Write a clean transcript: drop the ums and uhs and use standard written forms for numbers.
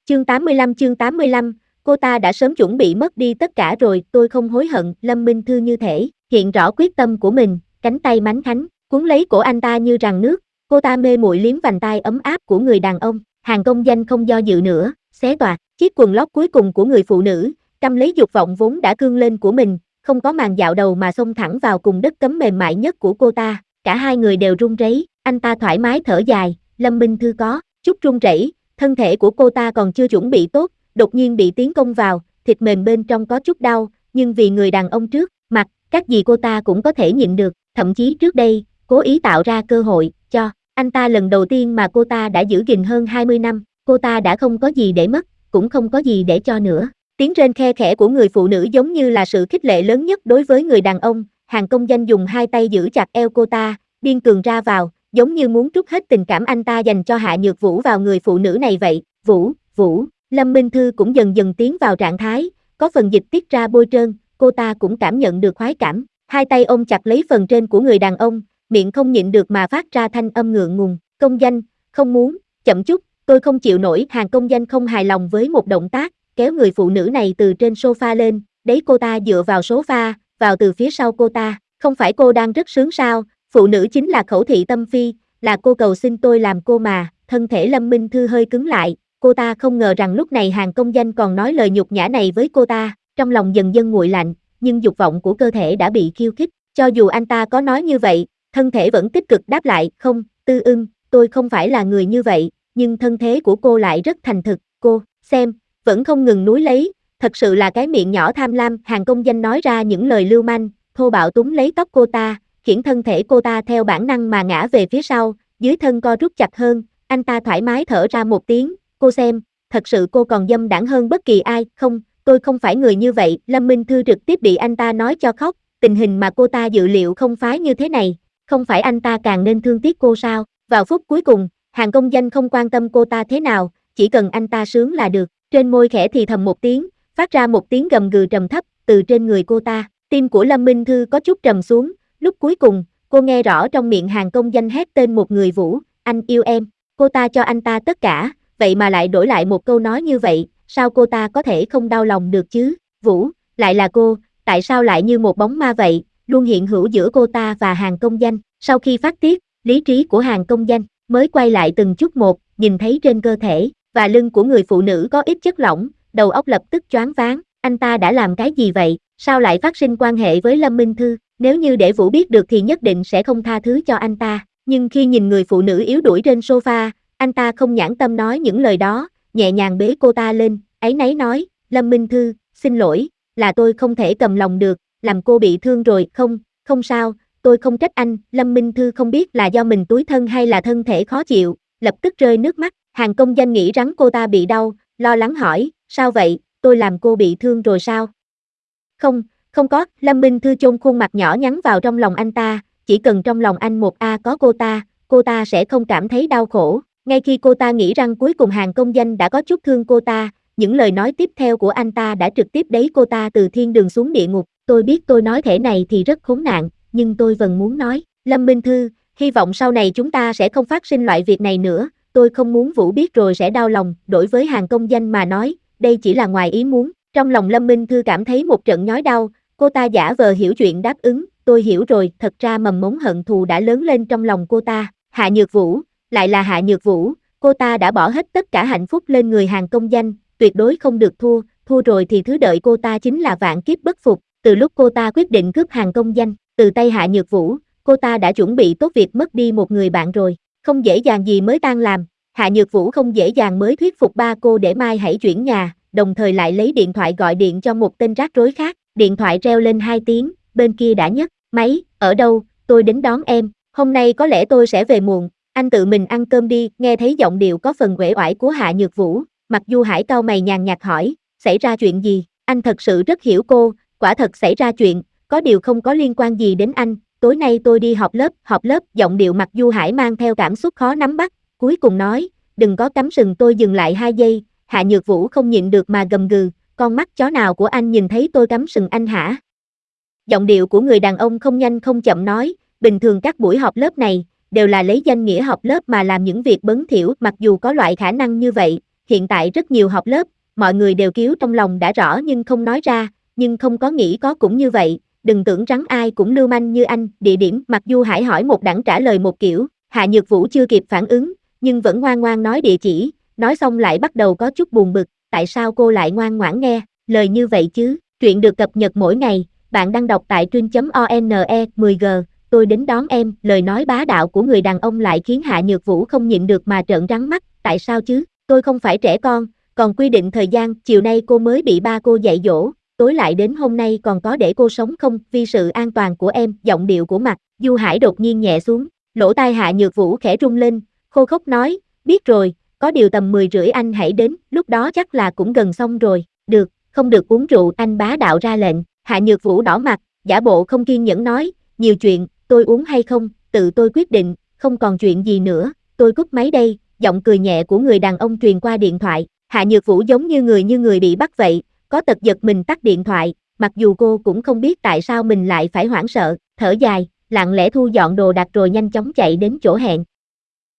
Chương 85, cô ta đã sớm chuẩn bị mất đi tất cả rồi, tôi không hối hận. Lâm Minh Thư như thể hiện rõ quyết tâm của mình, cánh tay mánh khánh, cuốn lấy cổ anh ta như ràng nước, cô ta mê muội liếm vành tai ấm áp của người đàn ông. Hàng công danh không do dự nữa, xé toạc chiếc quần lót cuối cùng của người phụ nữ, căm lấy dục vọng vốn đã cương lên của mình, không có màn dạo đầu mà xông thẳng vào cùng đất cấm mềm mại nhất của cô ta. Cả hai người đều run rẩy, anh ta thoải mái thở dài, Lâm Minh Thư có chút run rẩy, thân thể của cô ta còn chưa chuẩn bị tốt, đột nhiên bị tiến công vào, thịt mềm bên trong có chút đau, nhưng vì người đàn ông trước mặt, các gì cô ta cũng có thể nhịn được, thậm chí trước đây, cố ý tạo ra cơ hội cho anh ta lần đầu tiên mà cô ta đã giữ gìn hơn 20 năm, cô ta đã không có gì để mất, cũng không có gì để cho nữa. Tiếng rên khe khẽ của người phụ nữ giống như là sự khích lệ lớn nhất đối với người đàn ông. Hàng công danh dùng hai tay giữ chặt eo cô ta, điên cuồng ra vào, giống như muốn trút hết tình cảm anh ta dành cho Hạ Nhược Vũ vào người phụ nữ này vậy. Vũ, Lâm Minh Thư cũng dần dần tiến vào trạng thái, có phần dịch tiết ra bôi trơn, cô ta cũng cảm nhận được khoái cảm. Hai tay ôm chặt lấy phần trên của người đàn ông, miệng không nhịn được mà phát ra thanh âm ngượng ngùng. Công danh, không muốn, chậm chút, tôi không chịu nổi. Hàng công danh không hài lòng với một động tác, kéo người phụ nữ này từ trên sofa lên, đẩy cô ta dựa vào sofa, vào từ phía sau cô ta. Không phải cô đang rất sướng sao, phụ nữ chính là khẩu thị tâm phi, là cô cầu xin tôi làm cô mà. Thân thể Lâm Minh Thư hơi cứng lại, cô ta không ngờ rằng lúc này Hàng công danh còn nói lời nhục nhã này với cô ta, trong lòng dần dần nguội lạnh, nhưng dục vọng của cơ thể đã bị khiêu khích, cho dù anh ta có nói như vậy, thân thể vẫn tích cực đáp lại, không, Tư Ưng, tôi không phải là người như vậy, nhưng thân thế của cô lại rất thành thực, cô, xem, vẫn không ngừng núi lấy, thật sự là cái miệng nhỏ tham lam. Hàng công danh nói ra những lời lưu manh, thô bạo túm lấy tóc cô ta, khiến thân thể cô ta theo bản năng mà ngã về phía sau, dưới thân co rút chặt hơn, anh ta thoải mái thở ra một tiếng, cô xem, thật sự cô còn dâm đãng hơn bất kỳ ai, không, tôi không phải người như vậy. Lâm Minh Thư trực tiếp bị anh ta nói cho khóc, tình hình mà cô ta dự liệu không phải như thế này, không phải anh ta càng nên thương tiếc cô sao? Vào phút cuối cùng, Hàng công danh không quan tâm cô ta thế nào, chỉ cần anh ta sướng là được, trên môi khẽ thì thầm một tiếng, phát ra một tiếng gầm gừ trầm thấp, từ trên người cô ta, tim của Lâm Minh Thư có chút trầm xuống, lúc cuối cùng, cô nghe rõ trong miệng Hàng công danh hét tên một người Vũ, anh yêu em, cô ta cho anh ta tất cả, vậy mà lại đổi lại một câu nói như vậy, sao cô ta có thể không đau lòng được chứ? Vũ, lại là cô, tại sao lại như một bóng ma vậy, luôn hiện hữu giữa cô ta và Hàng công danh. Sau khi phát tiết, lý trí của Hàng công danh mới quay lại từng chút một, nhìn thấy trên cơ thể và lưng của người phụ nữ có ít chất lỏng, đầu óc lập tức choáng váng, anh ta đã làm cái gì vậy, sao lại phát sinh quan hệ với Lâm Minh Thư, nếu như để Vũ biết được thì nhất định sẽ không tha thứ cho anh ta, nhưng khi nhìn người phụ nữ yếu đuối trên sofa, anh ta không nhãn tâm nói những lời đó, nhẹ nhàng bế cô ta lên, áy náy nói, Lâm Minh Thư, xin lỗi, là tôi không thể cầm lòng được, làm cô bị thương rồi, không sao, tôi không trách anh. Lâm Minh Thư không biết là do mình tủi thân hay là thân thể khó chịu, lập tức rơi nước mắt. Hàng công danh nghĩ rằng cô ta bị đau, lo lắng hỏi, sao vậy, tôi làm cô bị thương rồi sao? Không có. Lâm Minh Thư chôn khuôn mặt nhỏ nhắn vào trong lòng anh ta, chỉ cần trong lòng anh một A có cô ta sẽ không cảm thấy đau khổ. Ngay khi cô ta nghĩ rằng cuối cùng Hàng công danh đã có chút thương cô ta, những lời nói tiếp theo của anh ta đã trực tiếp đẩy cô ta từ thiên đường xuống địa ngục. Tôi biết tôi nói thể này thì rất khốn nạn, nhưng tôi vẫn muốn nói, Lâm Minh Thư, hy vọng sau này chúng ta sẽ không phát sinh loại việc này nữa, tôi không muốn Vũ biết rồi sẽ đau lòng. Đối với Hàng công danh mà nói, đây chỉ là ngoài ý muốn. Trong lòng Lâm Minh Thư cảm thấy một trận nhói đau, cô ta giả vờ hiểu chuyện đáp ứng, tôi hiểu rồi. Thật ra mầm mống hận thù đã lớn lên trong lòng cô ta. Hạ Nhược Vũ, lại là Hạ Nhược Vũ, cô ta đã bỏ hết tất cả hạnh phúc lên người Hàng công danh, tuyệt đối không được thua rồi thì thứ đợi cô ta chính là vạn kiếp bất phục. Từ lúc cô ta quyết định cướp Hàng công danh từ tay Hạ Nhược Vũ, cô ta đã chuẩn bị tốt việc mất đi một người bạn rồi, không dễ dàng gì mới tan làm. Hạ Nhược Vũ không dễ dàng mới thuyết phục ba cô để mai hãy chuyển nhà, đồng thời lại lấy điện thoại gọi điện cho một tên rắc rối khác. Điện thoại reo lên 2 tiếng, bên kia đã nhấc máy, ở đâu, tôi đến đón em, hôm nay có lẽ tôi sẽ về muộn, anh tự mình ăn cơm đi. Nghe thấy giọng điệu có phần uể oải của Hạ Nhược Vũ, Mặc Du Hải cau mày nhàn nhạt hỏi, xảy ra chuyện gì? Anh thật sự rất hiểu cô, quả thật xảy ra chuyện, có điều không có liên quan gì đến anh, tối nay tôi đi họp lớp. Giọng điệu Mặc Du Hải mang theo cảm xúc khó nắm bắt, cuối cùng nói, đừng có cắm sừng tôi. Dừng lại 2 giây, Hạ Nhược Vũ không nhịn được mà gầm gừ, con mắt chó nào của anh nhìn thấy tôi cắm sừng anh hả? Giọng điệu của người đàn ông không nhanh không chậm nói, bình thường các buổi họp lớp này đều là lấy danh nghĩa họp lớp mà làm những việc bẩn thỉu, mặc dù có loại khả năng như vậy, hiện tại rất nhiều họp lớp, mọi người đều kiếu trong lòng đã rõ nhưng không nói ra, nhưng không có nghĩ có cũng như vậy, đừng tưởng rắn ai cũng lưu manh như anh, địa điểm, mặc Du Hải hỏi một đẳng trả lời một kiểu, Hạ Nhược Vũ chưa kịp phản ứng, nhưng vẫn ngoan ngoan nói địa chỉ, nói xong lại bắt đầu có chút buồn bực, tại sao cô lại ngoan ngoãn nghe, lời như vậy chứ, truyện được cập nhật mỗi ngày, bạn đang đọc tại truyện.one 10G, tôi đến đón em, lời nói bá đạo của người đàn ông lại khiến Hạ Nhược Vũ không nhịn được mà trợn trắng mắt, tại sao chứ, tôi không phải trẻ con, còn quy định thời gian, chiều nay cô mới bị ba cô dạy dỗ, tối lại đến hôm nay còn có để cô sống không, vì sự an toàn của em, giọng điệu của Mạc Du Hải đột nhiên nhẹ xuống, lỗ tai Hạ Nhược Vũ khẽ rung lên, khô khốc nói, biết rồi, có điều tầm 10 rưỡi anh hãy đến, lúc đó chắc là cũng gần xong rồi, được, không được uống rượu, anh bá đạo ra lệnh, Hạ Nhược Vũ đỏ mặt, giả bộ không kiên nhẫn nói, nhiều chuyện, tôi uống hay không, tự tôi quyết định, không còn chuyện gì nữa, tôi cúp máy đây, giọng cười nhẹ của người đàn ông truyền qua điện thoại, Hạ Nhược Vũ giống như người bị bắt vậy, có tật giật mình tắt điện thoại, mặc dù cô cũng không biết tại sao mình lại phải hoảng sợ, thở dài, lặng lẽ thu dọn đồ đạc rồi nhanh chóng chạy đến chỗ hẹn.